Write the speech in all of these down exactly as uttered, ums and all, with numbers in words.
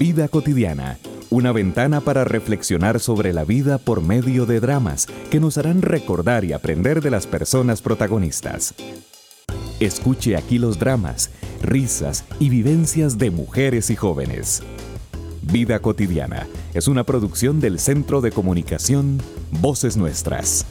Vida cotidiana, una ventana para reflexionar sobre la vida por medio de dramas que nos harán recordar y aprender de las personas protagonistas. Escuche aquí los dramas, risas y vivencias de mujeres y jóvenes. Vida cotidiana es una producción del Centro de Comunicación Voces Nuestras.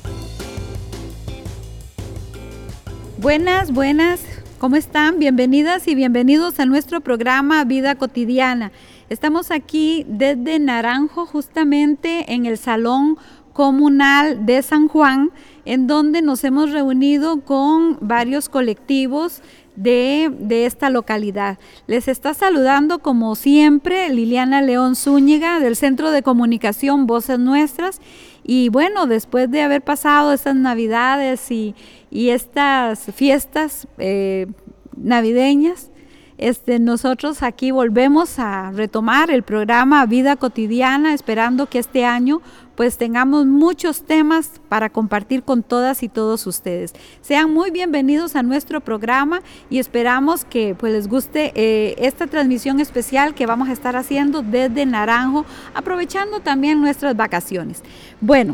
Buenas, buenas, ¿cómo están? Bienvenidas y bienvenidos a nuestro programa Vida Cotidiana. Estamos aquí desde Naranjo, justamente en el Salón Comunal de San Juan, en donde nos hemos reunido con varios colectivos de, de esta localidad. Les está saludando, como siempre, Liliana León Zúñiga, del Centro de Comunicación Voces Nuestras. Y bueno, después de haber pasado estas Navidades y, y estas fiestas eh, navideñas, Este, nosotros aquí volvemos a retomar el programa Vida Cotidiana, esperando que este año pues tengamos muchos temas para compartir con todas y todos ustedes. Sean muy bienvenidos a nuestro programa y esperamos que pues les guste eh, esta transmisión especial que vamos a estar haciendo desde Naranjo, aprovechando también nuestras vacaciones. Bueno,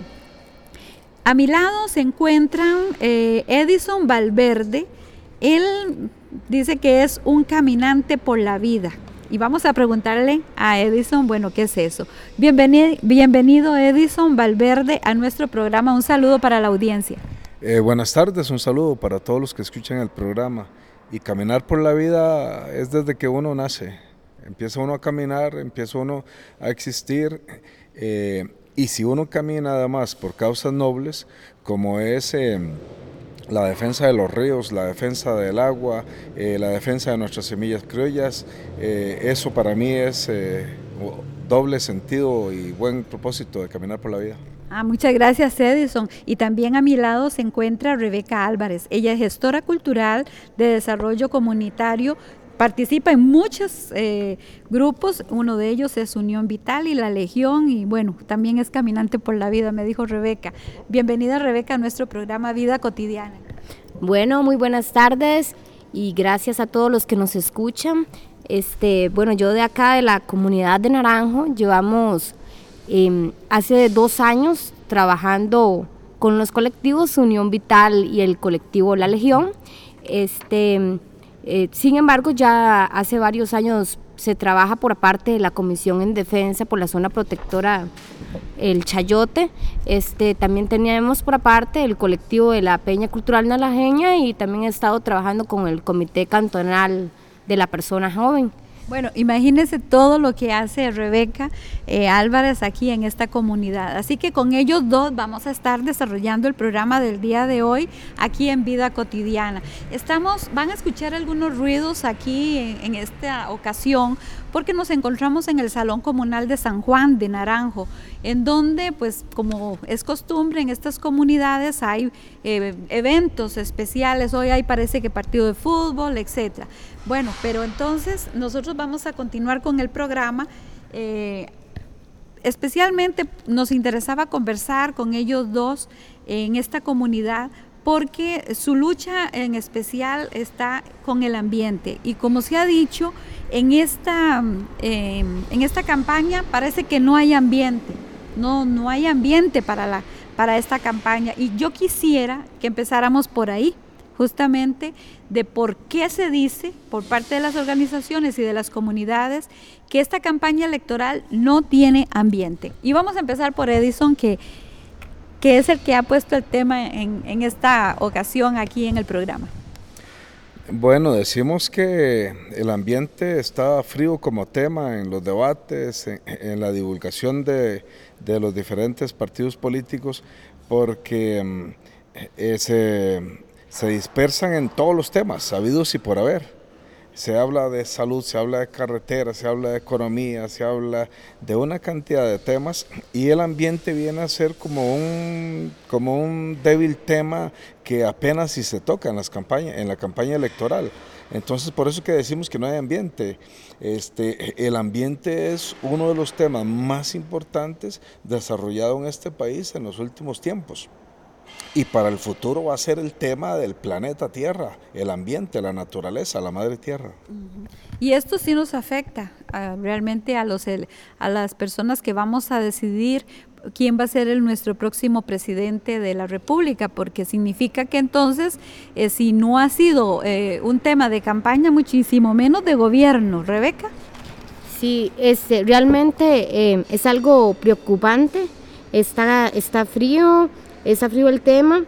a mi lado se encuentran eh, Edison Valverde. Él dice que es un caminante por la vida y vamos a preguntarle a Edison, bueno, ¿qué es eso? Bienvenido, bienvenido Edison Valverde a nuestro programa, un saludo para la audiencia. Eh, buenas tardes, un saludo para todos los que escuchan el programa. Y caminar por la vida es desde que uno nace, empieza uno a caminar, empieza uno a existir, eh, y si uno camina además por causas nobles, como es Eh, la defensa de los ríos, la defensa del agua, eh, la defensa de nuestras semillas criollas, eh, eso para mí es eh, doble sentido y buen propósito de caminar por la vida. Ah, muchas gracias, Edison. Y también a mi lado se encuentra Rebeca Álvarez. Ella es gestora cultural de desarrollo comunitario. Participa en muchos eh, grupos, uno de ellos es Unión Vital y La Legión, y bueno, también es caminante por la vida, me dijo Rebeca. Bienvenida, Rebeca, a nuestro programa Vida Cotidiana. Bueno, muy buenas tardes y gracias a todos los que nos escuchan. Este, bueno, yo de acá de la comunidad de Naranjo, llevamos eh, hace dos años trabajando con los colectivos Unión Vital y el colectivo La Legión. Este... Eh, sin embargo, ya hace varios años se trabaja por parte de la Comisión en Defensa por la zona protectora El Chayote. Este, también teníamos por aparte el colectivo de la Peña Cultural Nalajeña y también he estado trabajando con el Comité Cantonal de la Persona Joven. Bueno, imagínense todo lo que hace Rebeca eh, Álvarez aquí en esta comunidad. Así que con ellos dos vamos a estar desarrollando el programa del día de hoy aquí en Vida Cotidiana. Estamos, van a escuchar algunos ruidos aquí en, en esta ocasión porque nos encontramos en el Salón Comunal de San Juan de Naranjo, en donde, pues, como es costumbre en estas comunidades, hay eh, eventos especiales. Hoy hay, parece que partido de fútbol, etcétera. Bueno, pero entonces nosotros vamos a continuar con el programa. Eh, especialmente nos interesaba conversar con ellos dos en esta comunidad, porque su lucha en especial está con el ambiente y como se ha dicho, en esta, eh, en esta campaña parece que no hay ambiente, no, no hay ambiente para, la, para esta campaña y yo quisiera que empezáramos por ahí, justamente de por qué se dice por parte de las organizaciones y de las comunidades que esta campaña electoral no tiene ambiente. Y vamos a empezar por Edison, que que es el que ha puesto el tema en, en esta ocasión aquí en el programa. Bueno, decimos que el ambiente está frío como tema en los debates, en, en la divulgación de, de los diferentes partidos políticos, porque eh, se, se dispersan en todos los temas, habidos y por haber. Se habla de salud, se habla de carreteras, se habla de economía, se habla de una cantidad de temas y el ambiente viene a ser como un, como un débil tema que apenas si se toca en, las campañas, en la campaña electoral. Entonces, por eso que decimos que no hay ambiente. Este, el ambiente es uno de los temas más importantes desarrollados en este país en los últimos tiempos. y para el futuro va a ser el tema del planeta Tierra, el ambiente, la naturaleza, la madre tierra. Y esto sí nos afecta uh, realmente a, los, el, a las personas que vamos a decidir quién va a ser el, nuestro próximo presidente de la República, porque significa que entonces, eh, si no ha sido eh, un tema de campaña, muchísimo menos de gobierno. ¿Rebeca? Sí, este, realmente eh, es algo preocupante, está, está frío, está frío el tema,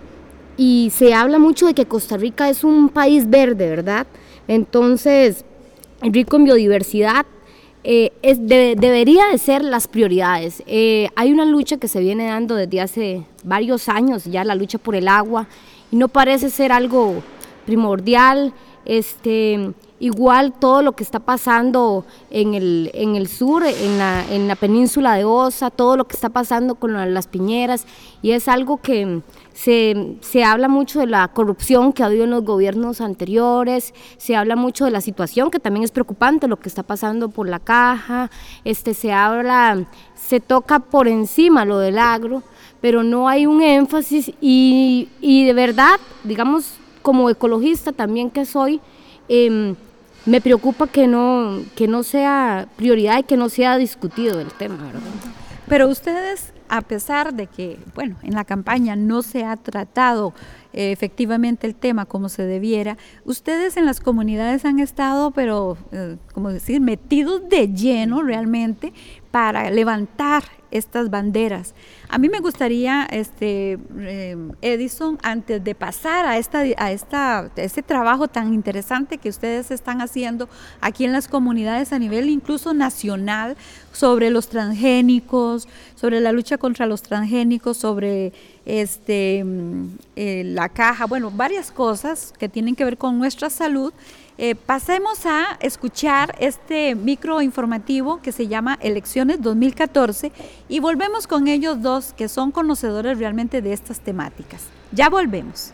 y se habla mucho de que Costa Rica es un país verde, ¿verdad? Entonces, rico en biodiversidad, eh, es, de, debería de ser las prioridades. Eh, hay una lucha que se viene dando desde hace varios años, ya la lucha por el agua, y no parece ser algo primordial. Este, igual todo lo que está pasando en el, en el sur, en la, en la península de Osa, todo lo que está pasando con las piñeras, y es algo que se, se habla mucho de la corrupción que ha habido en los gobiernos anteriores, se habla mucho de la situación que también es preocupante, lo que está pasando por la caja, este, se habla, se toca por encima lo del agro, pero no hay un énfasis, y, y de verdad, digamos, como ecologista también que soy, eh, me preocupa que no, que no sea prioridad y que no sea discutido el tema, ¿verdad? Pero ustedes, a pesar de que, bueno, en la campaña no se ha tratado eh, efectivamente el tema como se debiera, ustedes en las comunidades han estado, pero, eh, como decir, metidos de lleno realmente para levantar estas banderas. A mí me gustaría, este, eh, Edison, antes de pasar a esta, a esta, a este trabajo tan interesante que ustedes están haciendo aquí en las comunidades a nivel incluso nacional, sobre los transgénicos, sobre la lucha contra los transgénicos, sobre este, eh, la caja, bueno, varias cosas que tienen que ver con nuestra salud. Eh, pasemos a escuchar este micro informativo que se llama Elecciones dos mil catorce y volvemos con ellos dos que son conocedores realmente de estas temáticas. Ya volvemos.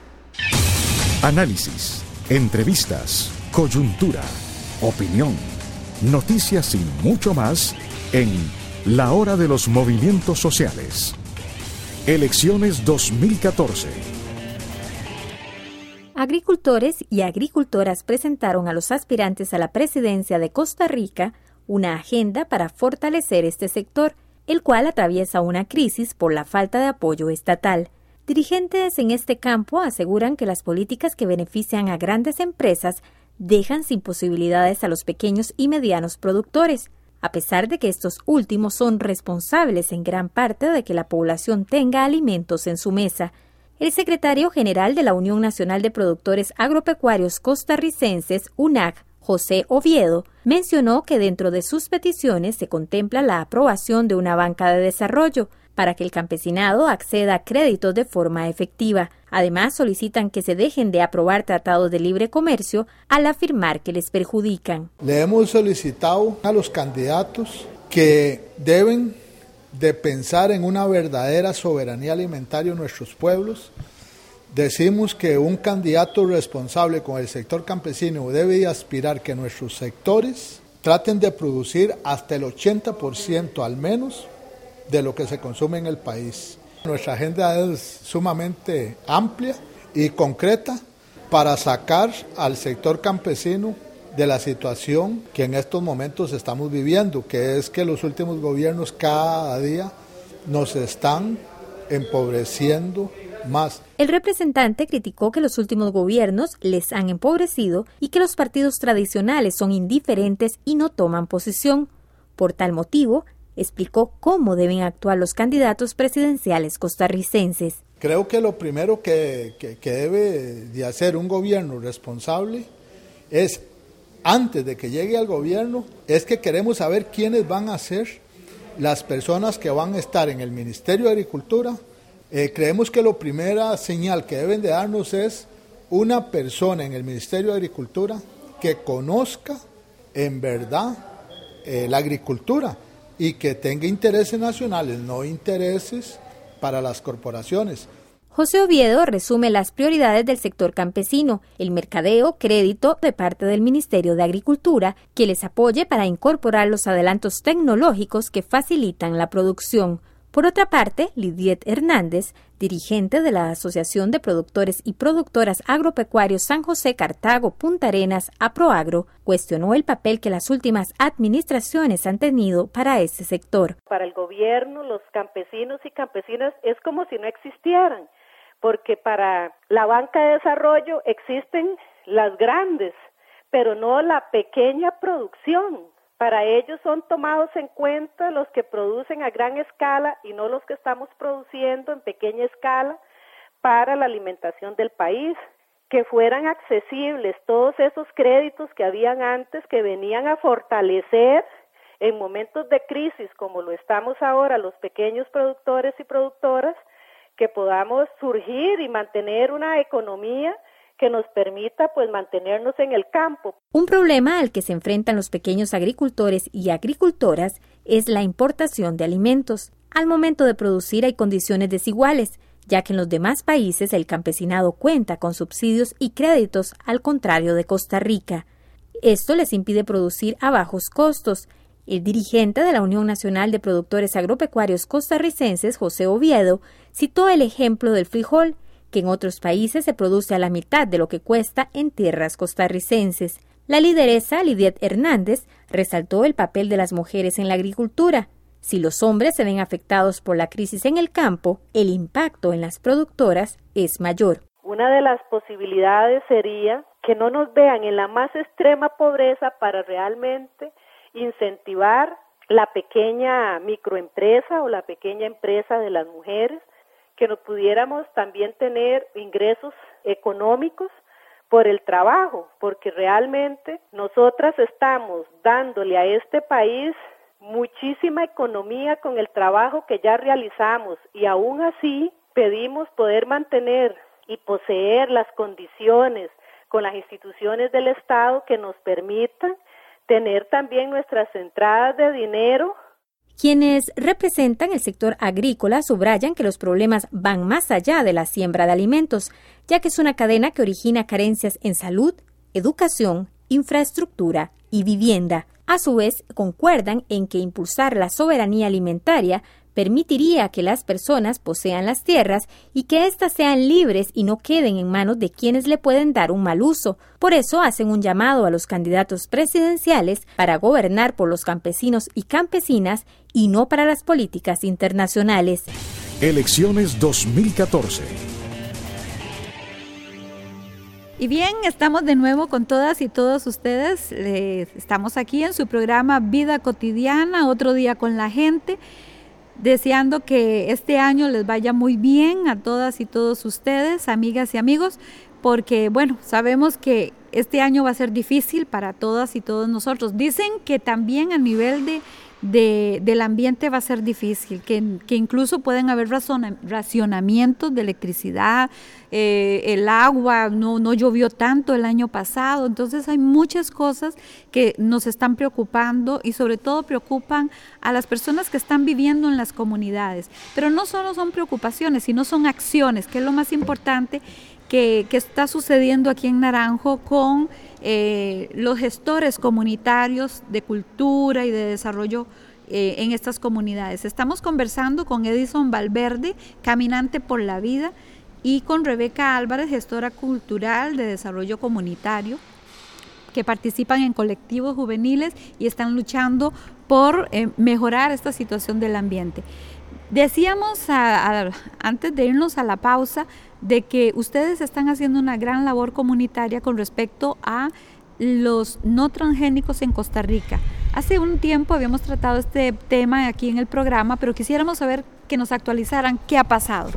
Análisis, entrevistas, coyuntura, opinión, noticias y mucho más en La Hora de los Movimientos Sociales. Elecciones dos mil catorce. Agricultores y agricultoras presentaron a los aspirantes a la presidencia de Costa Rica una agenda para fortalecer este sector, el cual atraviesa una crisis por la falta de apoyo estatal. Dirigentes en este campo aseguran que las políticas que benefician a grandes empresas dejan sin posibilidades a los pequeños y medianos productores, a pesar de que estos últimos son responsables en gran parte de que la población tenga alimentos en su mesa. El secretario general de la Unión Nacional de Productores Agropecuarios Costarricenses, U N A C, José Oviedo, mencionó que dentro de sus peticiones se contempla la aprobación de una banca de desarrollo para que el campesinado acceda a créditos de forma efectiva. Además, solicitan que se dejen de aprobar tratados de libre comercio al afirmar que les perjudican. Le hemos solicitado a los candidatos que deben de pensar en una verdadera soberanía alimentaria en nuestros pueblos. Decimos que un candidato responsable con el sector campesino debe aspirar que nuestros sectores traten de producir hasta el ochenta por ciento al menos de lo que se consume en el país. Nuestra agenda es sumamente amplia y concreta para sacar al sector campesino de la situación que en estos momentos estamos viviendo, que es que los últimos gobiernos cada día nos están empobreciendo más. El representante criticó que los últimos gobiernos les han empobrecido y que los partidos tradicionales son indiferentes y no toman posición. Por tal motivo, explicó cómo deben actuar los candidatos presidenciales costarricenses. Creo que lo primero que, que, que debe de hacer un gobierno responsable es, antes de que llegue al gobierno, es que queremos saber quiénes van a ser las personas que van a estar en el Ministerio de Agricultura. Eh, creemos que la primera señal que deben de darnos es una persona en el Ministerio de Agricultura que conozca en verdad eh, la agricultura y que tenga intereses nacionales, no intereses para las corporaciones. José Oviedo resume las prioridades del sector campesino, el mercadeo, crédito de parte del Ministerio de Agricultura, que les apoye para incorporar los adelantos tecnológicos que facilitan la producción. Por otra parte, Lidiet Hernández, dirigente de la Asociación de Productores y Productoras Agropecuarios San José, Cartago, Punta Arenas, APROAGRO, cuestionó el papel que las últimas administraciones han tenido para este sector. Para el gobierno, los campesinos y campesinas es como si no existieran, porque para la banca de desarrollo existen las grandes, pero no la pequeña producción. Para ellos son tomados en cuenta los que producen a gran escala y no los que estamos produciendo en pequeña escala para la alimentación del país. Que fueran accesibles todos esos créditos que habían antes, que venían a fortalecer en momentos de crisis como lo estamos ahora los pequeños productores y productoras, que podamos surgir y mantener una economía que nos permita pues mantenernos en el campo. Un problema al que se enfrentan los pequeños agricultores y agricultoras es la importación de alimentos. Al momento de producir hay condiciones desiguales, ya que en los demás países el campesinado cuenta con subsidios y créditos, al contrario de Costa Rica. Esto les impide producir a bajos costos. El dirigente de la Unión Nacional de Productores Agropecuarios Costarricenses, José Oviedo, citó el ejemplo del frijol, que en otros países se produce a la mitad de lo que cuesta en tierras costarricenses. La lideresa Lidiet Hernández resaltó el papel de las mujeres en la agricultura. Si los hombres se ven afectados por la crisis en el campo, el impacto en las productoras es mayor. Una de las posibilidades sería que no nos vean en la más extrema pobreza para realmente incentivar la pequeña microempresa o la pequeña empresa de las mujeres, que nos pudiéramos también tener ingresos económicos por el trabajo, porque realmente nosotras estamos dándole a este país muchísima economía con el trabajo que ya realizamos y aún así pedimos poder mantener y poseer las condiciones con las instituciones del Estado que nos permitan tener también nuestras entradas de dinero. Quienes representan el sector agrícola subrayan que los problemas van más allá de la siembra de alimentos, ya que es una cadena que origina carencias en salud, educación, infraestructura y vivienda. A su vez, concuerdan en que impulsar la soberanía alimentaria permitiría que las personas posean las tierras y que éstas sean libres y no queden en manos de quienes le pueden dar un mal uso. Por eso hacen un llamado a los candidatos presidenciales para gobernar por los campesinos y campesinas y no para las políticas internacionales. Elecciones dos mil catorce. Y bien, estamos de nuevo con todas y todos ustedes. Eh, estamos aquí en su programa Vida Cotidiana, otro día con la gente, deseando que este año les vaya muy bien a todas y todos ustedes, amigas y amigos, porque bueno, sabemos que este año va a ser difícil para todas y todos nosotros. Dicen que también a nivel de, de, del ambiente va a ser difícil, que, que incluso pueden haber razona, racionamientos de electricidad, eh, el agua no, no llovió tanto el año pasado, entonces hay muchas cosas que nos están preocupando y sobre todo preocupan a las personas que están viviendo en las comunidades, pero no solo son preocupaciones, sino son acciones, que es lo más importante que, que está sucediendo aquí en Naranjo con eh, los gestores comunitarios de cultura y de desarrollo eh, en estas comunidades. Estamos conversando con Edison Valverde, caminante por la vida, y con Rebeca Álvarez, gestora cultural de desarrollo comunitario, que participan en colectivos juveniles y están luchando por eh, mejorar esta situación del ambiente. Decíamos a, a, antes de irnos a la pausa de que ustedes están haciendo una gran labor comunitaria con respecto a los no transgénicos en Costa Rica. Hace un tiempo habíamos tratado este tema aquí en el programa, pero quisiéramos saber que nos actualizaran qué ha pasado.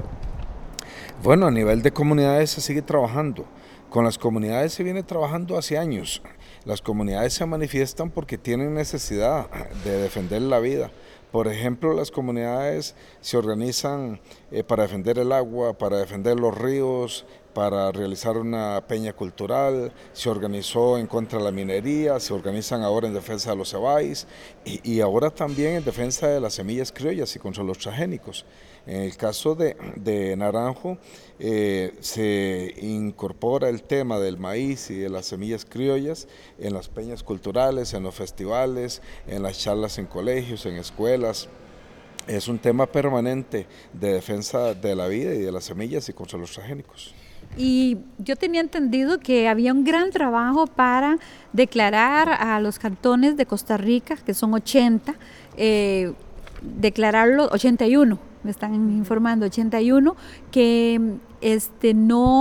Bueno, a nivel de comunidades se sigue trabajando. Con las comunidades se viene trabajando hace años. Las comunidades se manifiestan porque tienen necesidad de defender la vida. Por ejemplo, las comunidades se organizan eh, para defender el agua, para defender los ríos, para realizar una peña cultural, se organizó en contra de la minería, se organizan ahora en defensa de los cebáis y, y ahora también en defensa de las semillas criollas y contra los transgénicos. En el caso de, de Naranjo, eh, se incorpora el tema del maíz y de las semillas criollas en las peñas culturales, en los festivales, en las charlas en colegios, en escuelas, es un tema permanente de defensa de la vida y de las semillas y contra los transgénicos. Y yo tenía entendido que había un gran trabajo para declarar a los cantones de Costa Rica, que son ochenta, eh, declararlo, ochenta y uno, me están informando, ochenta y uno, que este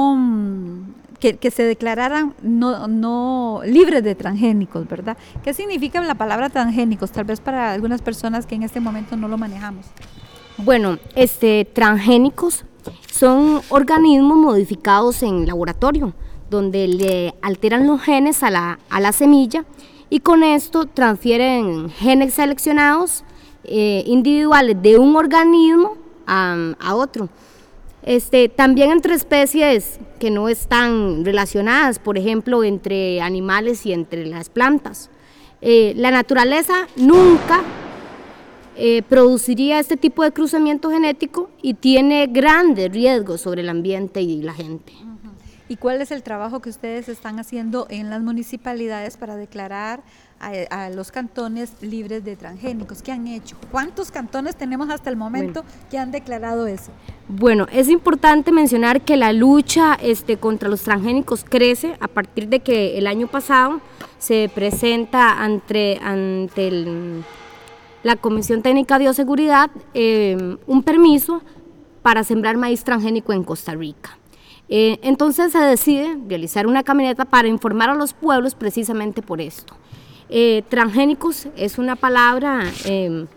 no que, que se declararan no, no libres de transgénicos, ¿verdad? ¿Qué significa la palabra transgénicos? Tal vez para algunas personas que en este momento no lo manejamos. Bueno, este, transgénicos son organismos modificados en laboratorio, donde le alteran los genes a la, a la semilla y con esto transfieren genes seleccionados eh, individuales de un organismo a, a otro. Este, también entre especies que no están relacionadas, por ejemplo, entre animales y entre las plantas. Eh, la naturaleza nunca eh, produciría este tipo de cruzamiento genético y tiene grandes riesgos sobre el ambiente y la gente. ¿Y cuál es el trabajo que ustedes están haciendo en las municipalidades para declarar a, a los cantones libres de transgénicos? ¿Qué han hecho? ¿Cuántos cantones tenemos hasta el momento bueno, que han declarado eso? Bueno, es importante mencionar que la lucha este, contra los transgénicos crece a partir de que el año pasado se presenta ante, ante el, la Comisión Técnica de Bioseguridad eh, un permiso para sembrar maíz transgénico en Costa Rica. Eh, entonces se decide realizar una caminata para informar a los pueblos precisamente por esto. Eh, transgénicos es una palabra eh,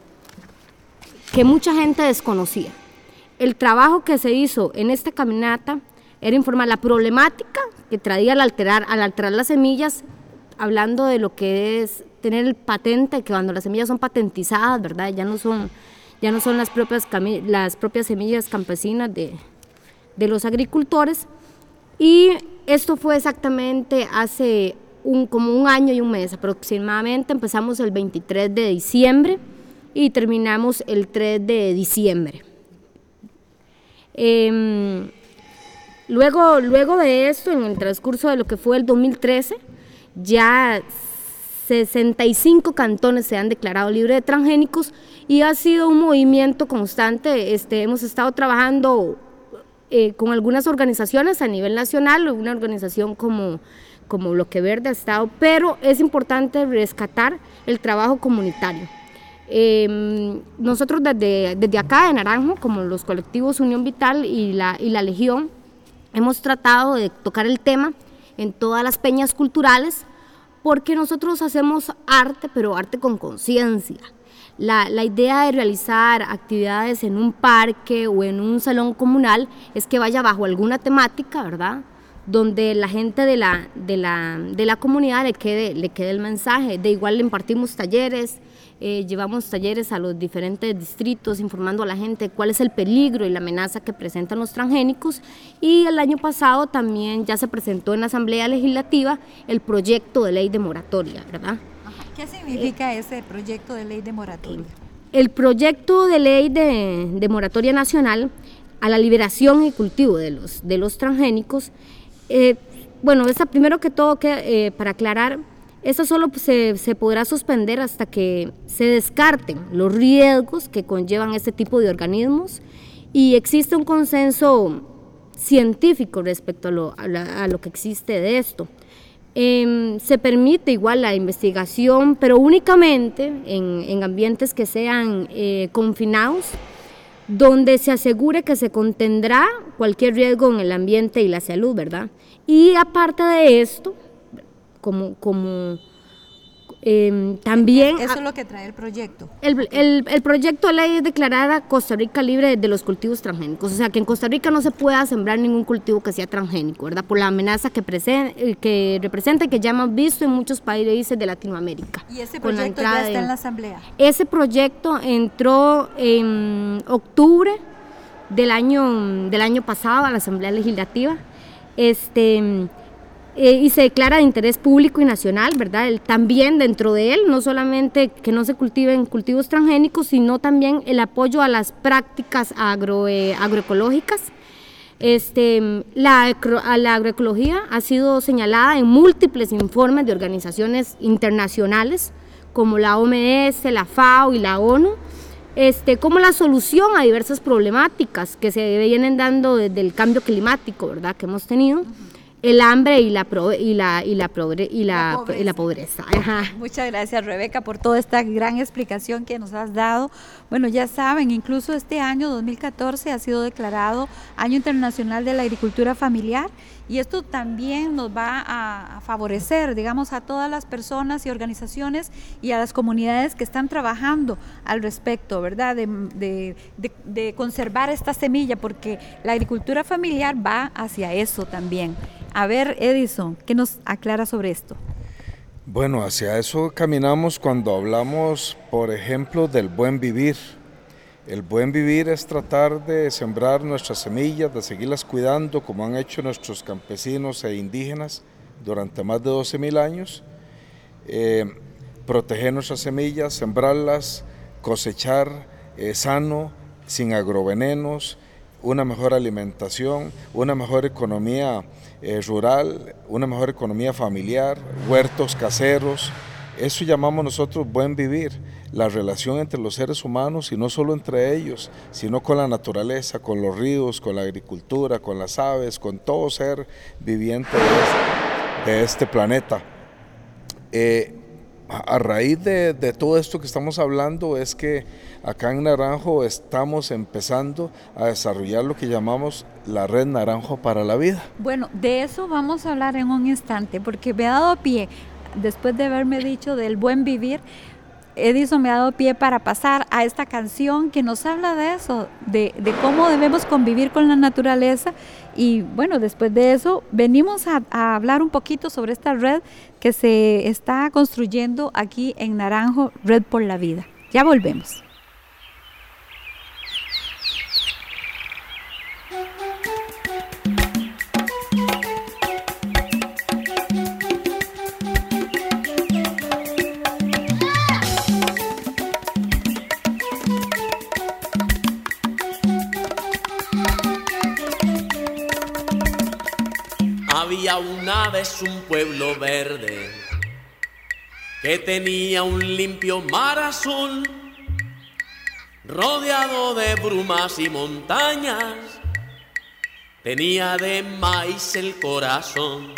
que mucha gente desconocía. El trabajo que se hizo en esta caminata era informar la problemática que traía al alterar, al alterar las semillas, hablando de lo que es tener el patente, que cuando las semillas son patentizadas, ¿verdad? Ya no son, ya no son las propias, las propias semillas campesinas de de los agricultores, y esto fue exactamente hace un, como un año y un mes aproximadamente. Empezamos el veintitrés de diciembre y terminamos el tres de diciembre. Eh, luego, luego de esto, en el transcurso de lo que fue el dos mil trece, ya sesenta y cinco cantones se han declarado libres de transgénicos y ha sido un movimiento constante. Este, hemos estado trabajando Eh, con algunas organizaciones a nivel nacional, una organización como, como Bloque Verde ha estado, pero es importante rescatar el trabajo comunitario. Eh, nosotros desde, desde acá de Naranjo, como los colectivos Unión Vital y la, y la Legión, hemos tratado de tocar el tema en todas las peñas culturales, porque nosotros hacemos arte, pero arte con conciencia. La, la idea de realizar actividades en un parque o en un salón comunal es que vaya bajo alguna temática, ¿verdad? Donde la gente de la, de la, de la comunidad le quede, le quede el mensaje. De igual le impartimos talleres, eh, llevamos talleres a los diferentes distritos informando a la gente cuál es el peligro y la amenaza que presentan los transgénicos, y el año pasado también ya se presentó en la Asamblea Legislativa el proyecto de ley de moratoria, ¿verdad? ¿Qué significa ese proyecto de ley de moratoria? El proyecto de ley de, de moratoria nacional a la liberación y cultivo de los, de los transgénicos, eh, bueno, esta, primero que todo, que, eh, para aclarar, esto solo se, se podrá suspender hasta que se descarten los riesgos que conllevan este tipo de organismos y existe un consenso científico respecto a lo, a la, a lo que existe de esto. Eh, se permite igual la investigación, pero únicamente en, en ambientes que sean eh, confinados, donde se asegure que se contendrá cualquier riesgo en el ambiente y la salud, ¿verdad? Y aparte de esto, como, como eh, también... Eso es lo que trae el proyecto. El, el, el proyecto de ley es declarar a Costa Rica libre de los cultivos transgénicos, o sea que en Costa Rica no se pueda sembrar ningún cultivo que sea transgénico, ¿verdad? Por la amenaza que, present, que representa y que ya hemos visto en muchos países de Latinoamérica. ¿Y ese proyecto ya está en la Asamblea? Ese proyecto entró en octubre del año, del año pasado a la Asamblea Legislativa, este... Eh, y se declara de interés público y nacional, ¿verdad? El, también dentro de él, no solamente que no se cultiven cultivos transgénicos, sino también el apoyo a las prácticas agro, eh, agroecológicas. Este, la, a la agroecología ha sido señalada en múltiples informes de organizaciones internacionales, como la O M S, la FAO y la ONU, este, como la solución a diversas problemáticas que se vienen dando desde el cambio climático, ¿verdad?, que hemos tenido. El hambre y la pro, y la y la, progre, y la, la pobreza. Y la pobreza. Ajá. Muchas gracias, Rebeca, por toda esta gran explicación que nos has dado. Bueno, ya saben, incluso este año dos mil catorce ha sido declarado Año Internacional de la Agricultura Familiar, y esto también nos va a, a favorecer, digamos, a todas las personas y organizaciones y a las comunidades que están trabajando al respecto, ¿verdad?, de, de, de, de conservar esta semilla, porque la agricultura familiar va hacia eso también. A ver, Edison, ¿qué nos aclara sobre esto? Bueno, hacia eso caminamos cuando hablamos, por ejemplo, del buen vivir. El buen vivir es tratar de sembrar nuestras semillas, de seguirlas cuidando, como han hecho nuestros campesinos e indígenas durante más de doce mil años. Eh, proteger nuestras semillas, sembrarlas, cosechar eh, sano, sin agrovenenos, una mejor alimentación, una mejor economía eh, rural, una mejor economía familiar, huertos caseros. Eso llamamos nosotros buen vivir, la relación entre los seres humanos, y no solo entre ellos, sino con la naturaleza, con los ríos, con la agricultura, con las aves, con todo ser viviente de este, de este planeta. Eh, a raíz de, de todo esto que estamos hablando es que acá en Naranjo estamos empezando a desarrollar lo que llamamos la Red Naranjo para la Vida. Bueno, de eso vamos a hablar en un instante, porque me ha dado pie, después de haberme dicho del buen vivir, Edison me ha dado pie para pasar a esta canción que nos habla de eso, de, de cómo debemos convivir con la naturaleza. Y bueno, después de eso venimos a, a hablar un poquito sobre esta red que se está construyendo aquí en Naranjo, Red por la Vida. Ya volvemos. Había una vez un pueblo verde que tenía un limpio mar azul, rodeado de brumas y montañas, tenía de maíz el corazón.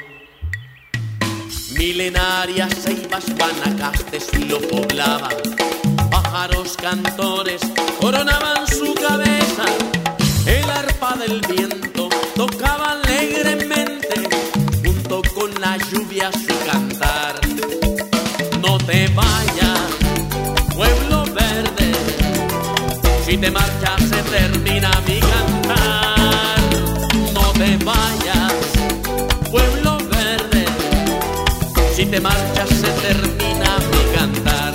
Milenarias ceibas guanacastes lo poblaban, pájaros cantores coronaban su cabeza, el arpa del viento tocaba alegremente, junto con la lluvia su cantar. No te vayas, pueblo verde, si te marchas se termina mi cantar. No te vayas, pueblo verde, si te marchas se termina mi cantar.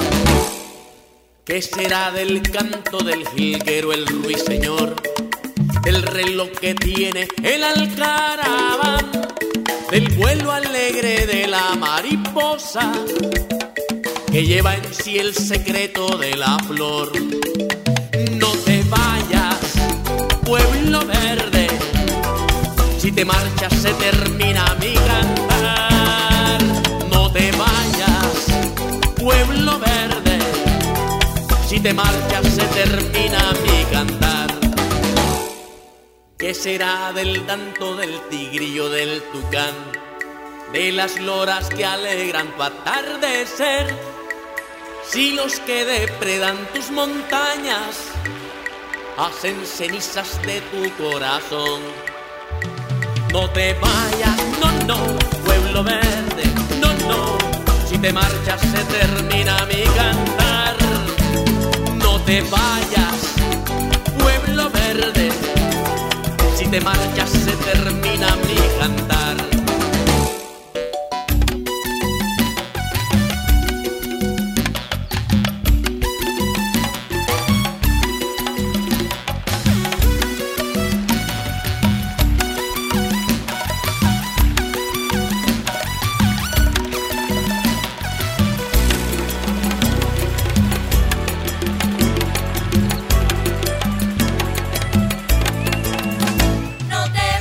¿Qué será del canto del jilguero, el ruiseñor, del reloj que tiene el alcaraván, del vuelo alegre de la mariposa que lleva en sí el secreto de la flor? No te vayas, pueblo verde, si te marchas se termina mi cantar. No te vayas, pueblo verde, si te marchas se termina mi cantar. ¿Qué será del canto del tigrillo, del tucán, de las loras que alegran tu atardecer, si los que depredan tus montañas hacen cenizas de tu corazón? No te vayas, no, no, pueblo verde, no, no, si te marchas se termina mi cantar. No te vayas, pueblo verde, si te marchas se termina mi cantar. No te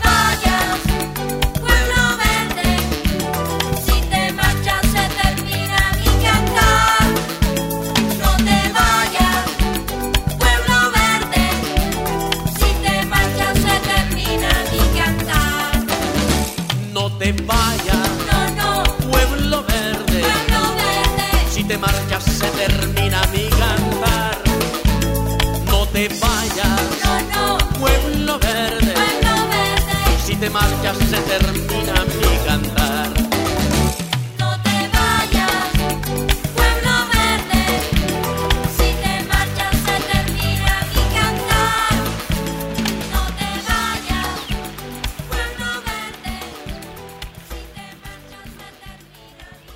marchas se termina mi cantar. No te vayas, pueblo verde, si te marchas se termina mi cantar. No te vayas, pueblo verde, si te marchas se termina mi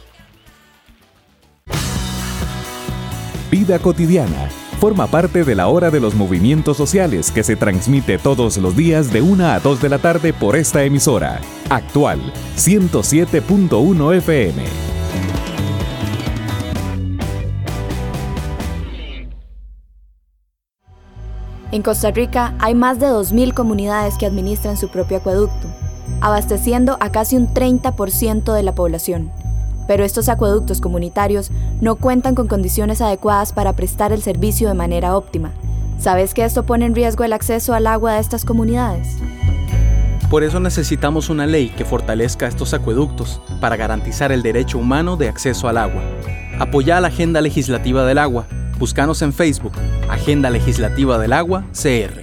cantar. Vida cotidiana forma parte de la hora de los movimientos sociales que se transmite todos los días de una a dos de la tarde por esta emisora. Actual ciento siete punto uno F M. En Costa Rica hay más de dos mil comunidades que administran su propio acueducto, abasteciendo a casi un treinta por ciento de la población. Pero estos acueductos comunitarios no cuentan con condiciones adecuadas para prestar el servicio de manera óptima. ¿Sabes que esto pone en riesgo el acceso al agua de estas comunidades? Por eso necesitamos una ley que fortalezca estos acueductos para garantizar el derecho humano de acceso al agua. Apoya la Agenda Legislativa del Agua. Búscanos en Facebook, Agenda Legislativa del Agua, C R.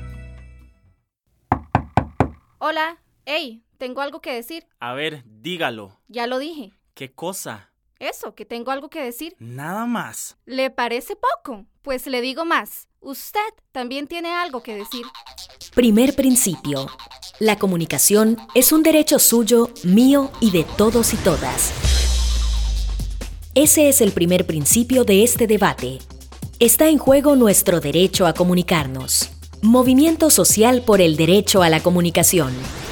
Hola, hey, tengo algo que decir. A ver, dígalo. Ya lo dije. ¿Qué cosa? Eso, que tengo algo que decir. Nada más. ¿Le parece poco? Pues le digo más. Usted también tiene algo que decir. Primer principio. La comunicación es un derecho suyo, mío y de todos y todas. Ese es el primer principio de este debate. Está en juego nuestro derecho a comunicarnos. Movimiento Social por el Derecho a la Comunicación.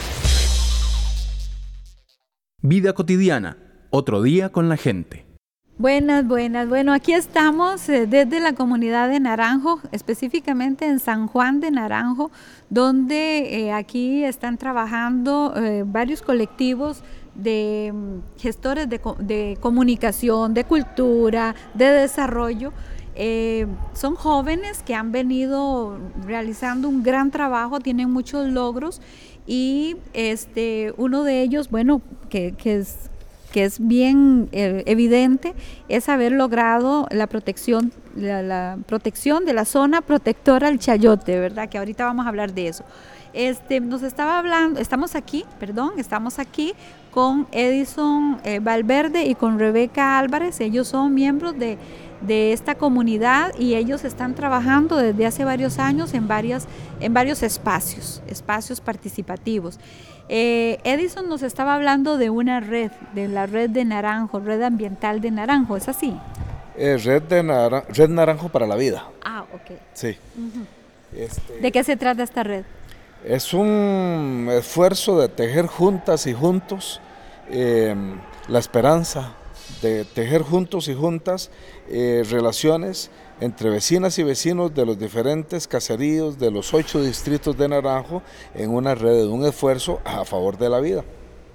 Vida cotidiana. Otro día con la gente. Buenas, buenas. Bueno, aquí estamos eh, desde la comunidad de Naranjo, específicamente en San Juan de Naranjo, donde eh, aquí están trabajando eh, varios colectivos de um, gestores de, de comunicación, de cultura, de desarrollo. Eh, son jóvenes que han venido realizando un gran trabajo, tienen muchos logros y este, uno de ellos, bueno, que, que es... que es bien eh, evidente, es haber logrado la protección, la, la protección de la zona protectora al chayote, ¿verdad? Que ahorita vamos a hablar de eso. Este, nos estaba hablando, estamos aquí, perdón, estamos aquí con Edison eh, Valverde y con Rebeca Álvarez. Ellos son miembros de, de esta comunidad y ellos están trabajando desde hace varios años en, varias, en varios espacios, espacios participativos. Eh, Edison nos estaba hablando de una red, de la red de Naranjo, red ambiental de Naranjo, ¿es así? Eh, red, de Naran- red Naranjo para la Vida. Ah, ok. Sí. Uh-huh. Este, ¿De qué se trata esta red? Es un esfuerzo de tejer juntas y juntos eh, la esperanza, de tejer juntos y juntas eh, relaciones entre vecinas y vecinos de los diferentes caseríos de los ocho distritos de Naranjo en una red de un esfuerzo a favor de la vida.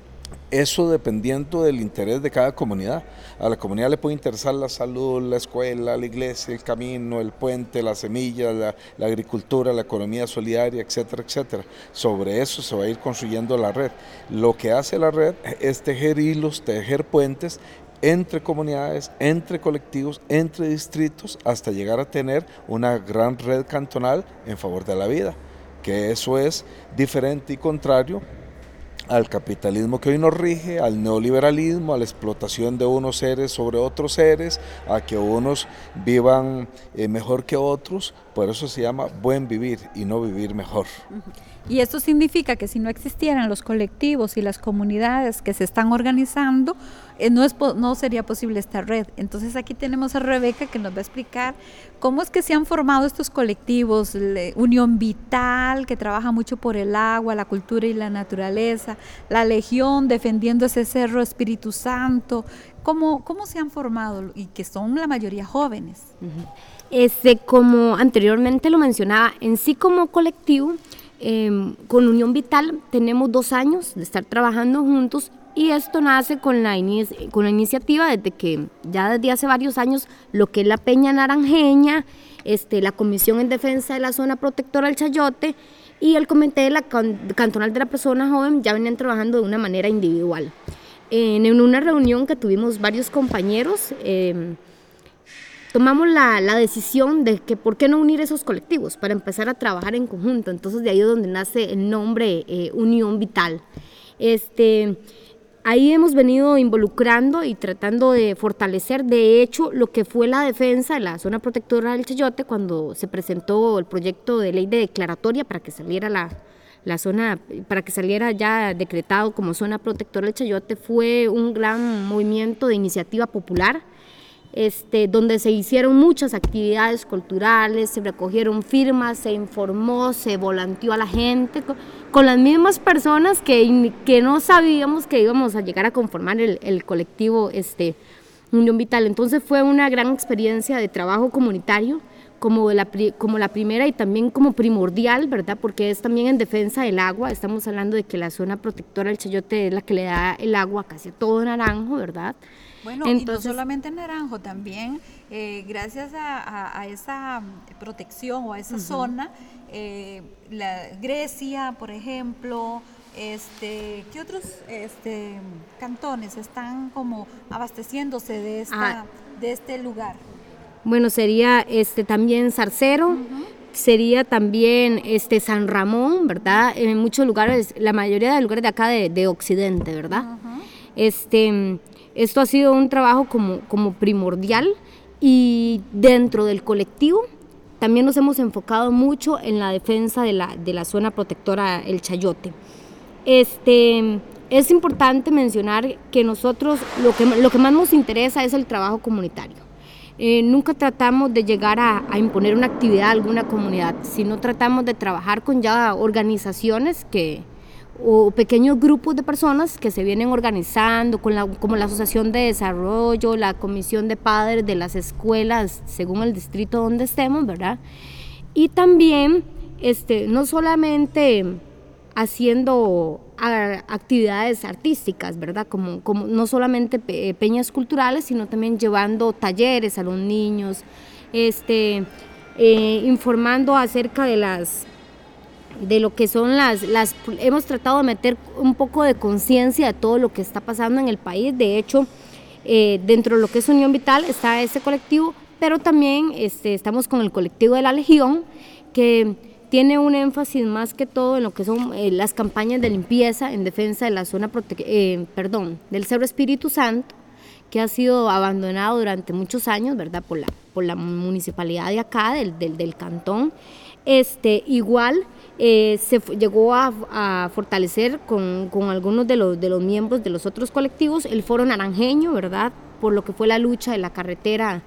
Eso dependiendo del interés de cada comunidad. A la comunidad le puede interesar la salud, la escuela, la iglesia, el camino, el puente, la semilla, la, la agricultura, la economía solidaria, etcétera, etcétera. Sobre eso se va a ir construyendo la red. Lo que hace la red es tejer hilos, tejer puentes entre comunidades, entre colectivos, entre distritos, hasta llegar a tener una gran red cantonal en favor de la vida, que eso es diferente y contrario al capitalismo que hoy nos rige, al neoliberalismo, a la explotación de unos seres sobre otros seres, a que unos vivan eh, mejor que otros. Por eso se llama buen vivir y no vivir mejor. Y esto significa que si no existieran los colectivos y las comunidades que se están organizando, eh, no, es, no sería posible esta red. Entonces aquí tenemos a Rebeca que nos va a explicar cómo es que se han formado estos colectivos, le, Unión Vital, que trabaja mucho por el agua, la cultura y la naturaleza, la Legión, defendiendo ese cerro Espíritu Santo. ¿Cómo, cómo se han formado? Y que son la mayoría jóvenes. Uh-huh. Este, como anteriormente lo mencionaba, en sí como colectivo, eh, con Unión Vital tenemos dos años de estar trabajando juntos y esto nace con la, inici- con la iniciativa desde que ya desde hace varios años lo que es la Peña Naranjeña, este, la Comisión en Defensa de la Zona Protectora del Chayote y el Comité de la Can- Cantonal de la Persona Joven ya venían trabajando de una manera individual. En una reunión que tuvimos varios compañeros, eh, tomamos la, la decisión de que por qué no unir esos colectivos para empezar a trabajar en conjunto. Entonces de ahí es donde nace el nombre eh, Unión Vital. Este, ahí hemos venido involucrando y tratando de fortalecer, de hecho, lo que fue la defensa de la zona protectora del Chayote cuando se presentó el proyecto de ley de declaratoria para que saliera la, la zona, para que saliera ya decretado como zona protectora del Chayote. Fue un gran movimiento de iniciativa popular, Este, donde se hicieron muchas actividades culturales, se recogieron firmas, se informó, se volanteó a la gente con, con las mismas personas que, que no sabíamos que íbamos a llegar a conformar el, el colectivo este, Unión Vital. Entonces fue una gran experiencia de trabajo comunitario, como la, como la primera y también como primordial, ¿verdad? Porque es también en defensa del agua. Estamos hablando de que la zona protectora del Chayote es la que le da el agua a casi todo Naranjo, ¿verdad? Bueno, Entonces, y no solamente en Naranjo, también eh, gracias a, a, a esa protección o a esa uh-huh. zona, eh, la Grecia, por ejemplo, este, ¿qué otros este, cantones están como abasteciéndose de, esta, ah, de este lugar? Bueno, sería este, también Zarcero, uh-huh. sería también este, San Ramón, ¿verdad? En muchos lugares, la mayoría de lugares de acá de, de Occidente, ¿verdad? Uh-huh. Este... Esto ha sido un trabajo como, como primordial, y dentro del colectivo también nos hemos enfocado mucho en la defensa de la, de la zona protectora El Chayote. Este, es importante mencionar que nosotros lo que, lo que más nos interesa es el trabajo comunitario. Eh, nunca tratamos de llegar a, a imponer una actividad a alguna comunidad, sino tratamos de trabajar con ya organizaciones que... o pequeños grupos de personas que se vienen organizando, con la, como la Asociación de Desarrollo, la Comisión de Padres de las escuelas, según el distrito donde estemos, ¿verdad? Y también, este, no solamente haciendo a, actividades artísticas, ¿verdad? Como, como no solamente pe, peñas culturales, sino también llevando talleres a los niños, este, eh, informando acerca de las... de lo que son las, las, hemos tratado de meter un poco de conciencia de todo lo que está pasando en el país. De hecho, eh, dentro de lo que es Unión Vital está ese colectivo, pero también este, estamos con el colectivo de la Legión, que tiene un énfasis más que todo en lo que son eh, las campañas de limpieza en defensa de la zona, prote- eh, perdón, del Cerro Espíritu Santo, que ha sido abandonado durante muchos años, ¿verdad? Por la, por la municipalidad de acá, del, del, del cantón. Este, igual, Eh, se llegó a, a fortalecer con, con algunos de los, de los miembros de los otros colectivos el Foro Naranjeño, ¿verdad? Por lo que fue la lucha de la carretera,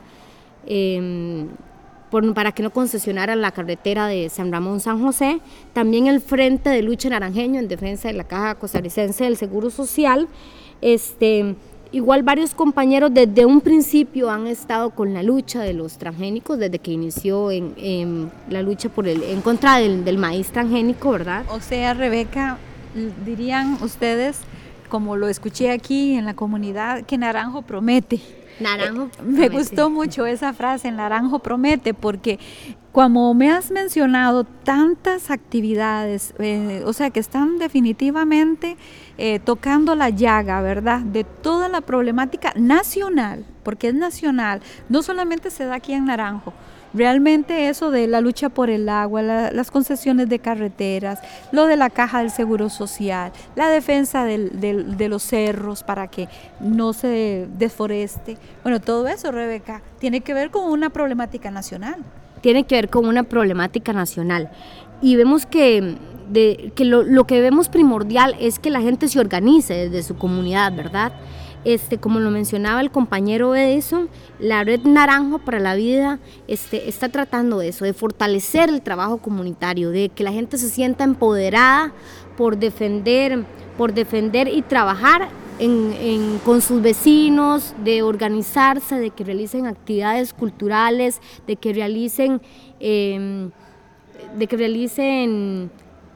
eh, por, para que no concesionaran la carretera de San Ramón San José. También el Frente de Lucha Naranjeño en defensa de la Caja Costarricense del Seguro Social. Este, igual varios compañeros desde un principio han estado con la lucha de los transgénicos, desde que inició en, en la lucha por el, en contra del, del maíz transgénico, ¿verdad? O sea, Rebeca, dirían ustedes, como lo escuché aquí en la comunidad, que Naranjo promete. Naranjo eh, me gustó mucho esa frase, Naranjo promete, porque como me has mencionado tantas actividades, eh, o sea que están definitivamente eh, tocando la llaga, ¿verdad? De toda la problemática nacional, porque es nacional, no solamente se da aquí en Naranjo. Realmente eso de la lucha por el agua, la, las concesiones de carreteras, lo de la caja del Seguro Social, la defensa del, del, de los cerros para que no se desforeste. Bueno, todo eso, Rebeca, tiene que ver con una problemática nacional. Tiene que ver con una problemática nacional. Y vemos que, de, que lo, lo que vemos primordial es que la gente se organice desde su comunidad, ¿verdad? Este, como lo mencionaba el compañero Edison, la Red Naranjo para la Vida este, está tratando de eso, de fortalecer el trabajo comunitario, de que la gente se sienta empoderada por defender, por defender y trabajar en, en, con sus vecinos, de organizarse, de que realicen actividades culturales, de que realicen, eh, de que realicen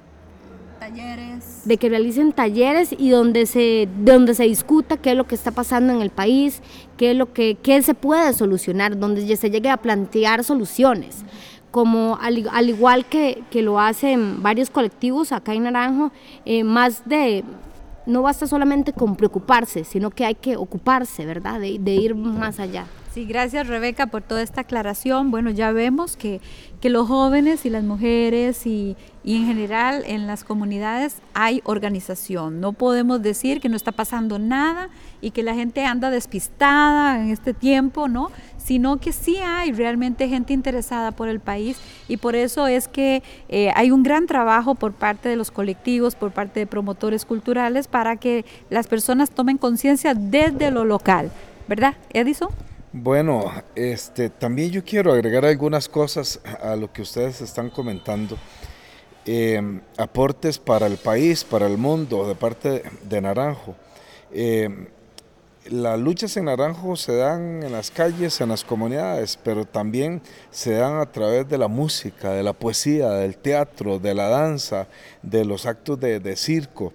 talleres. de que realicen talleres y donde se, donde se discuta qué es lo que está pasando en el país, qué es lo que qué se puede solucionar, donde se llegue a plantear soluciones. Como al, al igual que, que lo hacen varios colectivos acá en Naranjo, eh, más de, no basta solamente con preocuparse, sino que hay que ocuparse, ¿verdad? De, de ir más allá. Sí, gracias Rebeca por toda esta aclaración. Bueno, ya vemos que, que los jóvenes y las mujeres y, y en general en las comunidades hay organización. No podemos decir que no está pasando nada y que la gente anda despistada en este tiempo, ¿no? Sino que sí hay realmente gente interesada por el país y por eso es que eh, hay un gran trabajo por parte de los colectivos, por parte de promotores culturales para que las personas tomen conciencia desde lo local, ¿verdad, Edison? Bueno, este, también yo quiero agregar algunas cosas a lo que ustedes están comentando. Eh, aportes para el país, para el mundo, de parte de, de Naranjo. Eh, las luchas en Naranjo se dan en las calles, en las comunidades, pero también se dan a través de la música, de la poesía, del teatro, de la danza, de los actos de, de circo,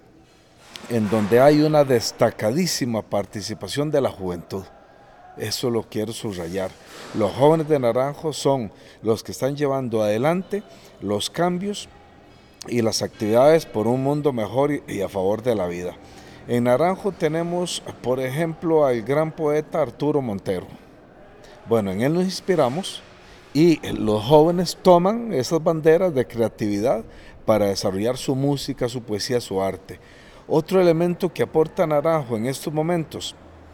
en donde hay una destacadísima participación de la juventud. Eso lo quiero subrayar. Los jóvenes de Naranjo son los que están llevando adelante los cambios y las actividades por un mundo mejor y, y a favor de la vida. En Naranjo tenemos, por ejemplo, al gran poeta Arturo Montero. Bueno, en él nos inspiramos y los jóvenes toman esas banderas de creatividad para desarrollar su música, su poesía, su arte. Otro elemento que aporta Naranjo en estos momentos,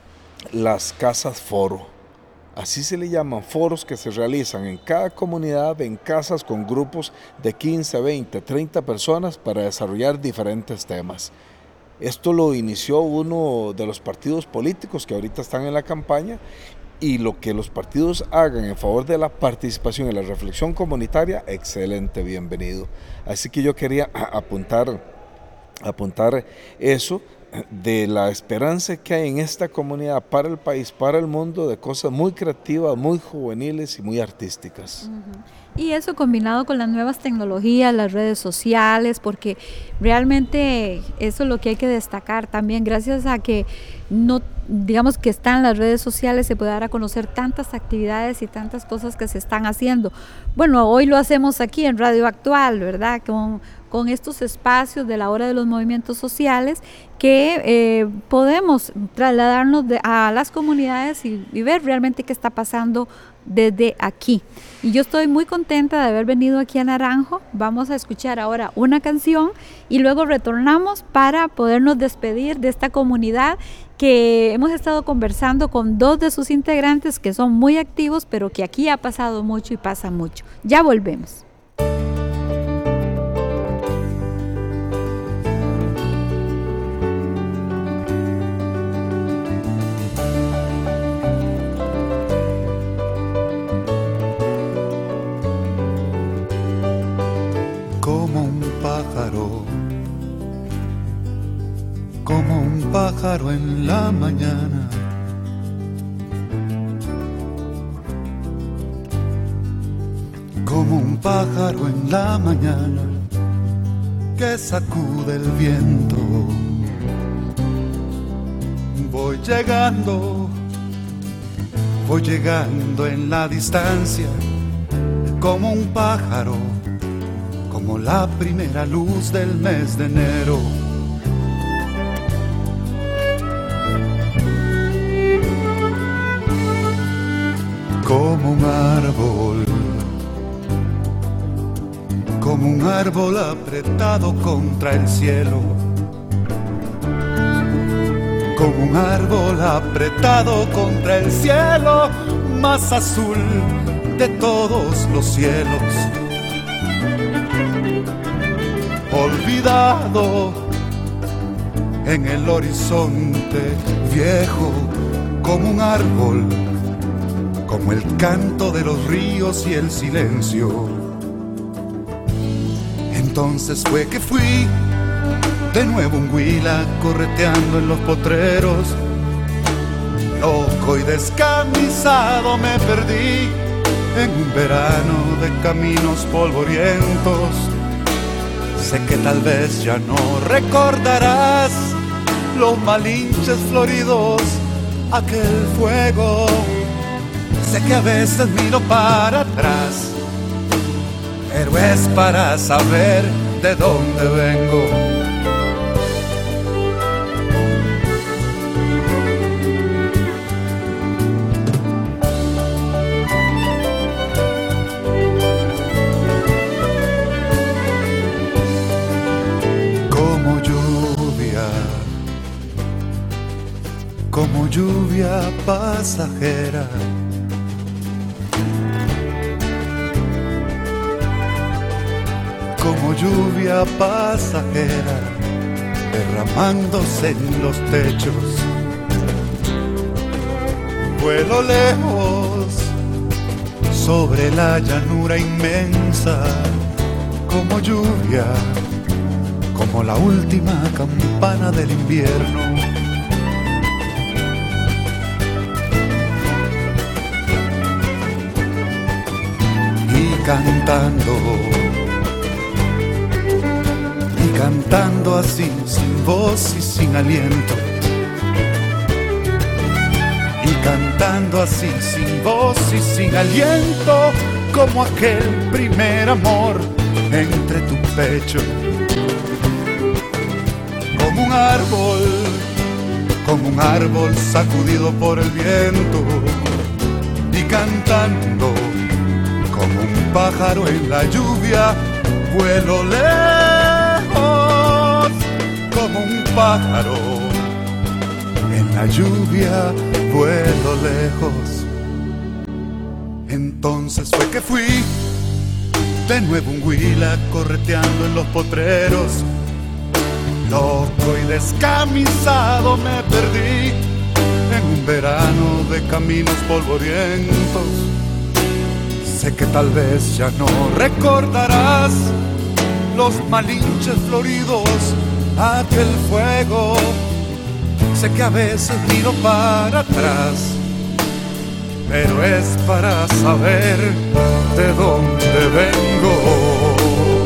las casas foro, así se le llaman, foros que se realizan en cada comunidad, en casas con grupos de quince, veinte, treinta personas para desarrollar diferentes temas. Esto lo inició uno de los partidos políticos que ahorita están en la campaña y lo que los partidos hagan en favor de la participación y la reflexión comunitaria, excelente, bienvenido. Así que yo quería apuntar, apuntar eso, de la esperanza que hay en esta comunidad para el país, para el mundo, de cosas muy creativas, muy juveniles y muy artísticas. Uh-huh. Y eso combinado con las nuevas tecnologías, las redes sociales, porque realmente eso es lo que hay que destacar también, gracias a que no, digamos que están las redes sociales, se puede dar a conocer tantas actividades y tantas cosas que se están haciendo. Bueno, hoy lo hacemos aquí en Radio Actual, ¿verdad? Con, con estos espacios de la hora de los movimientos sociales que eh, podemos trasladarnos de, a las comunidades y, y ver realmente qué está pasando desde aquí. Y yo estoy muy contenta de haber venido aquí a Naranjo. Vamos a escuchar ahora una canción y luego retornamos para podernos despedir de esta comunidad que hemos estado conversando con dos de sus integrantes que son muy activos, pero que aquí ha pasado mucho y pasa mucho. Ya volvemos. Como un pájaro, como un pájaro en la mañana, como un pájaro en la mañana que sacude el viento. Voy llegando, voy llegando en la distancia, como un pájaro, como la primera luz del mes de enero. Como un árbol, como un árbol apretado contra el cielo, como un árbol apretado contra el cielo más azul de todos los cielos. Olvidado en el horizonte viejo, como un árbol, como el canto de los ríos y el silencio. Entonces fue que fui de nuevo un huila correteando en los potreros. Loco y descamisado me perdí en un verano de caminos polvorientos. Sé que tal vez ya no recordarás los malinches floridos, aquel fuego. Sé que a veces miro para atrás, pero es para saber de dónde vengo. pasajera. Como lluvia pasajera, derramándose en los techos. Vuelo lejos sobre la llanura inmensa, como lluvia, como la última campana del invierno. Y cantando, y cantando así, sin voz y sin aliento. Y cantando así, sin voz y sin aliento, como aquel primer amor entre tu pecho. Como un árbol, como un árbol sacudido por el viento. Y cantando, como un pájaro en la lluvia, vuelo lejos, como un pájaro en la lluvia, vuelo lejos. Entonces fue que fui de nuevo un huila correteando en los potreros. Loco y descamisado me perdí en un verano de caminos polvorientos. Sé que tal vez ya no recordarás los malinches floridos, aquel fuego. Sé que a veces miro para atrás, pero es para saber de dónde vengo.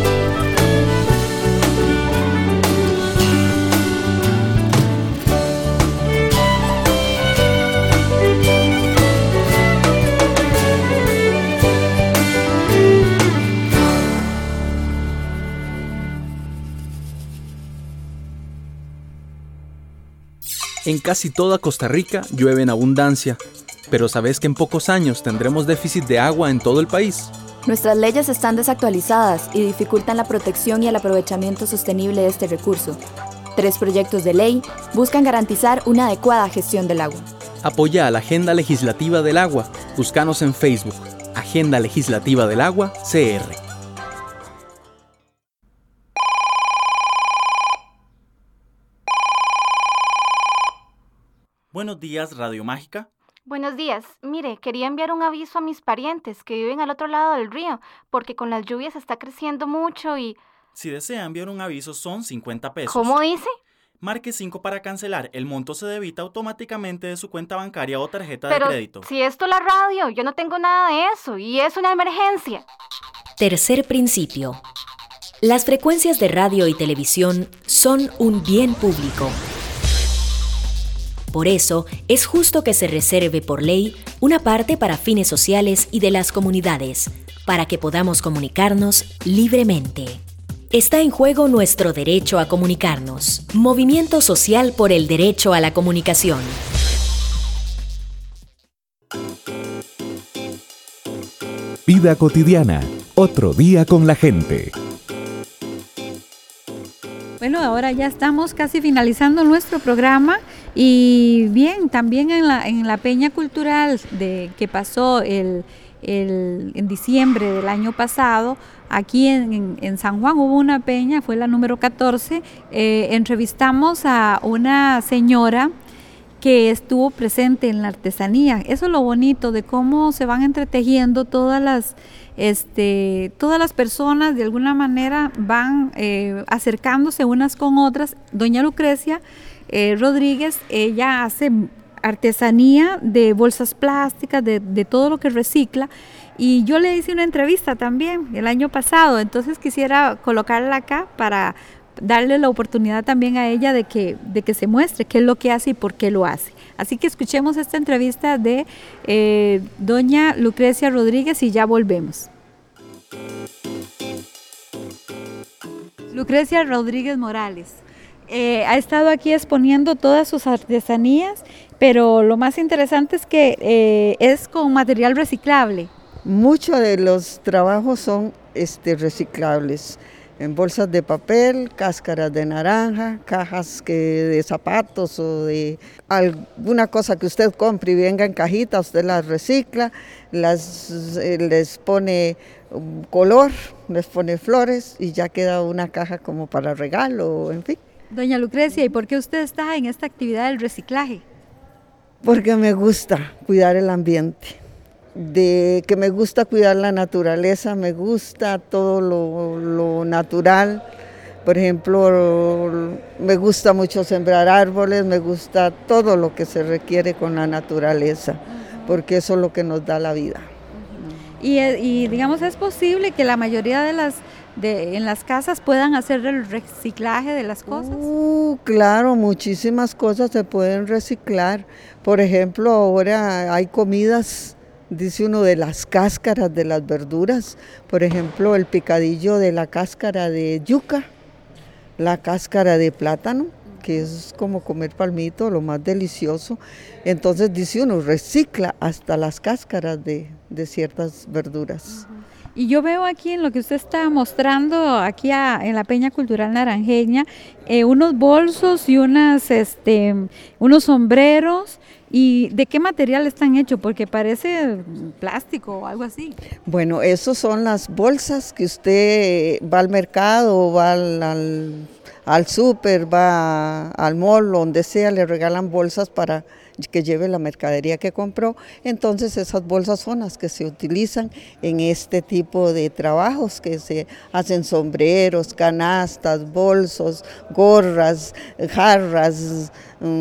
En casi toda Costa Rica llueve en abundancia, pero ¿sabes que en pocos años tendremos déficit de agua en todo el país? Nuestras leyes están desactualizadas y dificultan la protección y el aprovechamiento sostenible de este recurso. Tres proyectos de ley buscan garantizar una adecuada gestión del agua. Apoya a la Agenda Legislativa del Agua. Búscanos en Facebook, Agenda Legislativa del Agua, C R. Buenos días, Radio Mágica. Buenos días. Mire, quería enviar un aviso a mis parientes que viven al otro lado del río, porque con las lluvias está creciendo mucho y... Si desea enviar un aviso son cincuenta pesos. ¿Cómo dice? Marque cinco para cancelar. El monto se debita automáticamente de su cuenta bancaria o tarjeta Pero de crédito. si esto es la radio, yo no tengo nada de eso y es una emergencia. Tercer principio. Las frecuencias de radio y televisión son un bien público. Por eso, es justo que se reserve por ley una parte para fines sociales y de las comunidades, para que podamos comunicarnos libremente. Está en juego nuestro derecho a comunicarnos. Movimiento Social por el Derecho a la Comunicación. Vida cotidiana, otro día con la gente. Bueno, ahora ya estamos casi finalizando nuestro programa y bien, también en la, en la Peña Cultural de, que pasó el, el, en diciembre del año pasado, aquí en, en, en San Juan hubo una peña, fue la número catorce, eh, entrevistamos a una señora que estuvo presente en la artesanía. Eso es lo bonito de cómo se van entretejiendo todas las Este, todas las personas de alguna manera van eh, acercándose unas con otras. Doña Lucrecia eh, Rodríguez, ella hace artesanía de bolsas plásticas, de, de todo lo que recicla, y yo le hice una entrevista también el año pasado, entonces quisiera colocarla acá para darle la oportunidad también a ella de que, de que se muestre qué es lo que hace y por qué lo hace. Así que escuchemos esta entrevista de eh, doña Lucrecia Rodríguez y ya volvemos. Lucrecia Rodríguez Morales eh, ha estado aquí exponiendo todas sus artesanías, pero lo más interesante es que eh, es con material reciclable. Muchos de los trabajos son este, reciclables. en bolsas de papel, cáscaras de naranja, cajas que de zapatos o de alguna cosa que usted compre y venga en cajita, usted las recicla, las, eh, les pone um, color, les pone flores y ya queda una caja como para regalo, en fin. Doña Lucrecia, ¿y por qué usted está en esta actividad del reciclaje? Porque me gusta cuidar el ambiente, de que me gusta cuidar la naturaleza, me gusta todo lo, lo natural. Por ejemplo, me gusta mucho sembrar árboles, me gusta todo lo que se requiere con la naturaleza, porque eso es lo que nos da la vida. Y, y digamos, ¿es posible que la mayoría de las de, en las casas puedan hacer el reciclaje de las cosas? Uh, claro, muchísimas cosas se pueden reciclar. Por ejemplo, ahora hay comidas, dice uno, de las cáscaras de las verduras. Por ejemplo, el picadillo de la cáscara de yuca, la cáscara de plátano, que es como comer palmito, lo más delicioso. Entonces dice uno, recicla hasta las cáscaras de, de ciertas verduras. Y yo veo aquí en lo que usted está mostrando, aquí a, en la Peña Cultural Naranjeña, eh, unos bolsos y unas, este, unos sombreros. ¿Y de qué material están hechos? Porque parece plástico o algo así. Bueno, esos son las bolsas que usted va al mercado, va al, al, al súper, va al mall, donde sea, le regalan bolsas para que lleve la mercadería que compró. Entonces esas bolsas son las que se utilizan en este tipo de trabajos, que se hacen sombreros, canastas, bolsos, gorras, jarras,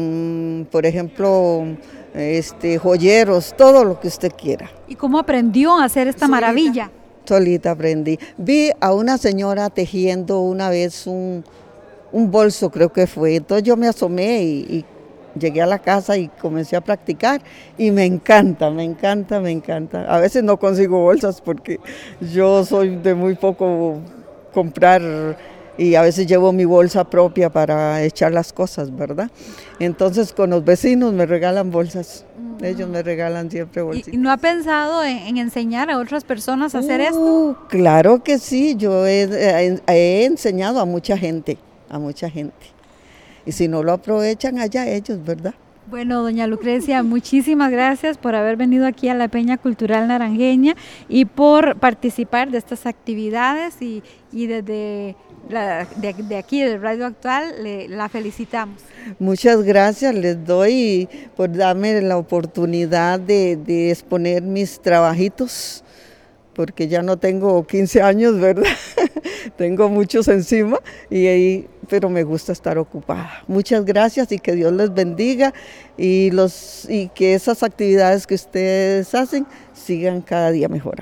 um, por ejemplo, este, joyeros, todo lo que usted quiera. ¿Y cómo aprendió a hacer esta Solita, maravilla? Solita aprendí. Vi a una señora tejiendo una vez un, un bolso, creo que fue, entonces yo me asomé y, y llegué a la casa y comencé a practicar y me encanta, me encanta, me encanta. A veces no consigo bolsas porque yo soy de muy poco comprar y a veces llevo mi bolsa propia para echar las cosas, ¿verdad? Entonces con los vecinos me regalan bolsas, uh-huh. Ellos me regalan siempre bolsitas. ¿Y no ha pensado en, en enseñar a otras personas a hacer uh, esto? Claro que sí, yo he, he, he enseñado a mucha gente, a mucha gente. Y si no lo aprovechan, allá ellos, ¿verdad? Bueno, doña Lucrecia, muchísimas gracias por haber venido aquí a la Peña Cultural Naranjeña y por participar de estas actividades y, y desde la, de, de aquí, del Radio Actual, le, la felicitamos. Muchas gracias, les doy por darme la oportunidad de, de exponer mis trabajitos, porque ya no tengo quince años, ¿verdad? Tengo muchos encima, y ahí, pero me gusta estar ocupada. Muchas gracias y que Dios les bendiga y, los, y que esas actividades que ustedes hacen sigan cada día mejorar.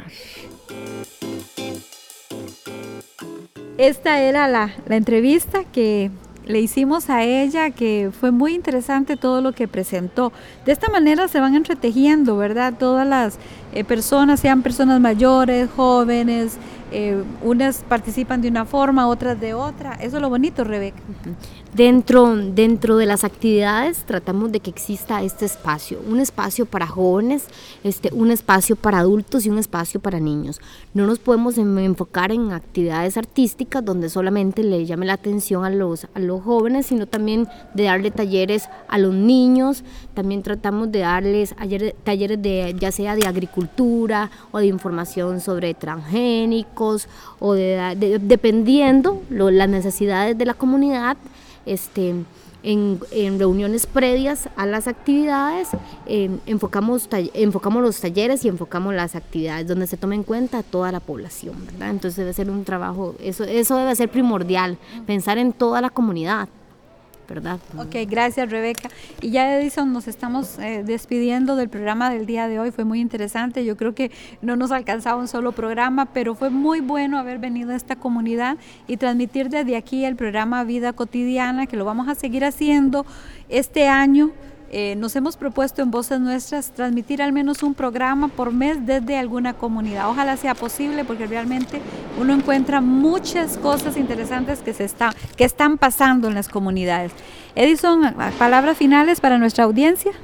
Esta era la, la entrevista que le hicimos a ella, que fue muy interesante todo lo que presentó. De esta manera se van entretejiendo, ¿verdad? Todas las eh, personas, sean personas mayores, jóvenes, eh, unas participan de una forma, otras de otra. Eso es lo bonito, Rebeca. Dentro, dentro de las actividades tratamos de que exista este espacio, un espacio para jóvenes, este, un espacio para adultos y un espacio para niños. No nos podemos enfocar en actividades artísticas donde solamente le llame la atención a los, a los jóvenes, sino también de darle talleres a los niños. También tratamos de darles talleres de, ya sea de agricultura o de información sobre transgénicos o de, de, dependiendo lo, las necesidades de la comunidad. Este, en, en reuniones previas a las actividades eh, enfocamos, enfocamos los talleres y enfocamos las actividades donde se tome en cuenta a toda la población, ¿verdad? Entonces debe ser un trabajo, eso, eso debe ser primordial, pensar en toda la comunidad, ¿verdad? Ok, gracias, Rebeca. Y ya, Edison, nos estamos eh, despidiendo del programa del día de hoy. Fue muy interesante. Yo creo que no nos alcanzaba un solo programa, pero fue muy bueno haber venido a esta comunidad y transmitir desde aquí el programa Vida Cotidiana, que lo vamos a seguir haciendo este año. Eh, nos hemos propuesto en Voces Nuestras transmitir al menos un programa por mes desde alguna comunidad. Ojalá sea posible, porque realmente uno encuentra muchas cosas interesantes que, se está, que están pasando en las comunidades. Edison, palabras finales para nuestra audiencia.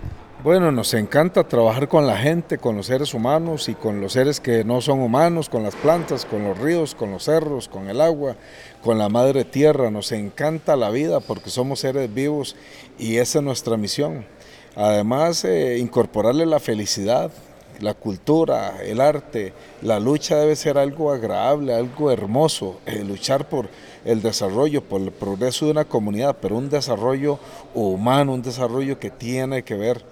Bueno, nos encanta trabajar con la gente, con los seres humanos y con los seres que no son humanos, con las plantas, con los ríos, con los cerros, con el agua, con la madre tierra. Nos encanta la vida porque somos seres vivos y esa es nuestra misión. Además, eh, incorporarle la felicidad, la cultura, el arte, la lucha debe ser algo agradable, algo hermoso, eh, luchar por el desarrollo, por el progreso de una comunidad, pero un desarrollo humano, un desarrollo que tiene que ver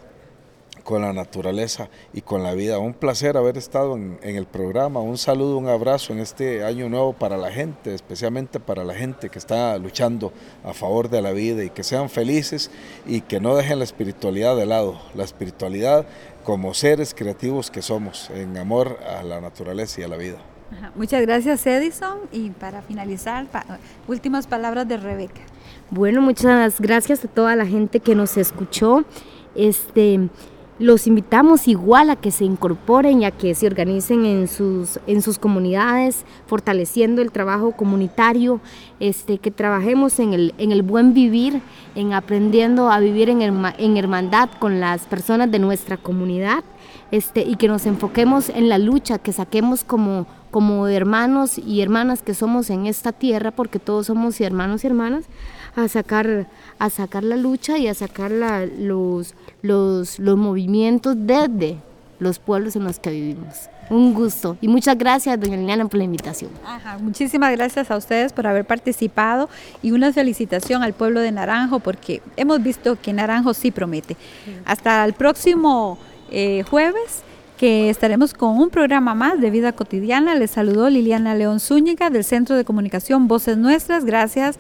con la naturaleza y con la vida. Un placer haber estado en, en el programa, un saludo, un abrazo en este año nuevo para la gente, especialmente para la gente que está luchando a favor de la vida y que sean felices y que no dejen la espiritualidad de lado, la espiritualidad como seres creativos que somos, en amor a la naturaleza y a la vida. Ajá. Muchas gracias, Edison, y para finalizar, pa- últimas palabras de Rebeca. Bueno, muchas gracias a toda la gente que nos escuchó. Este, los invitamos igual a que se incorporen y a que se organicen en sus, en sus comunidades, fortaleciendo el trabajo comunitario, este, que trabajemos en el, en el buen vivir, en aprendiendo a vivir en, herma, en hermandad con las personas de nuestra comunidad, este, y que nos enfoquemos en la lucha, que saquemos como, como hermanos y hermanas que somos en esta tierra, porque todos somos hermanos y hermanas, a sacar, a sacar la lucha y a sacar la, los, los, los movimientos desde los pueblos en los que vivimos. Un gusto y muchas gracias, doña Liliana, por la invitación. Ajá, muchísimas gracias a ustedes por haber participado y una felicitación al pueblo de Naranjo porque hemos visto que Naranjo sí promete. Sí. Hasta el próximo eh, jueves, que estaremos con un programa más de Vida Cotidiana. Les saludó Liliana León Zúñiga del Centro de Comunicación Voces Nuestras. Gracias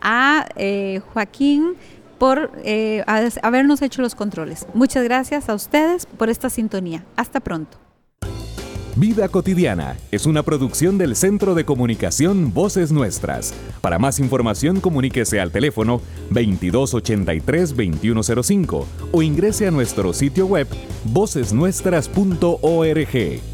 a eh, Joaquín por eh, habernos hecho los controles. Muchas gracias a ustedes por esta sintonía. Hasta pronto. Vida Cotidiana es una producción del Centro de Comunicación Voces Nuestras. Para más información, comuníquese al teléfono veintidós ochenta y tres, veintiuno cero cinco o ingrese a nuestro sitio web voces nuestras punto org.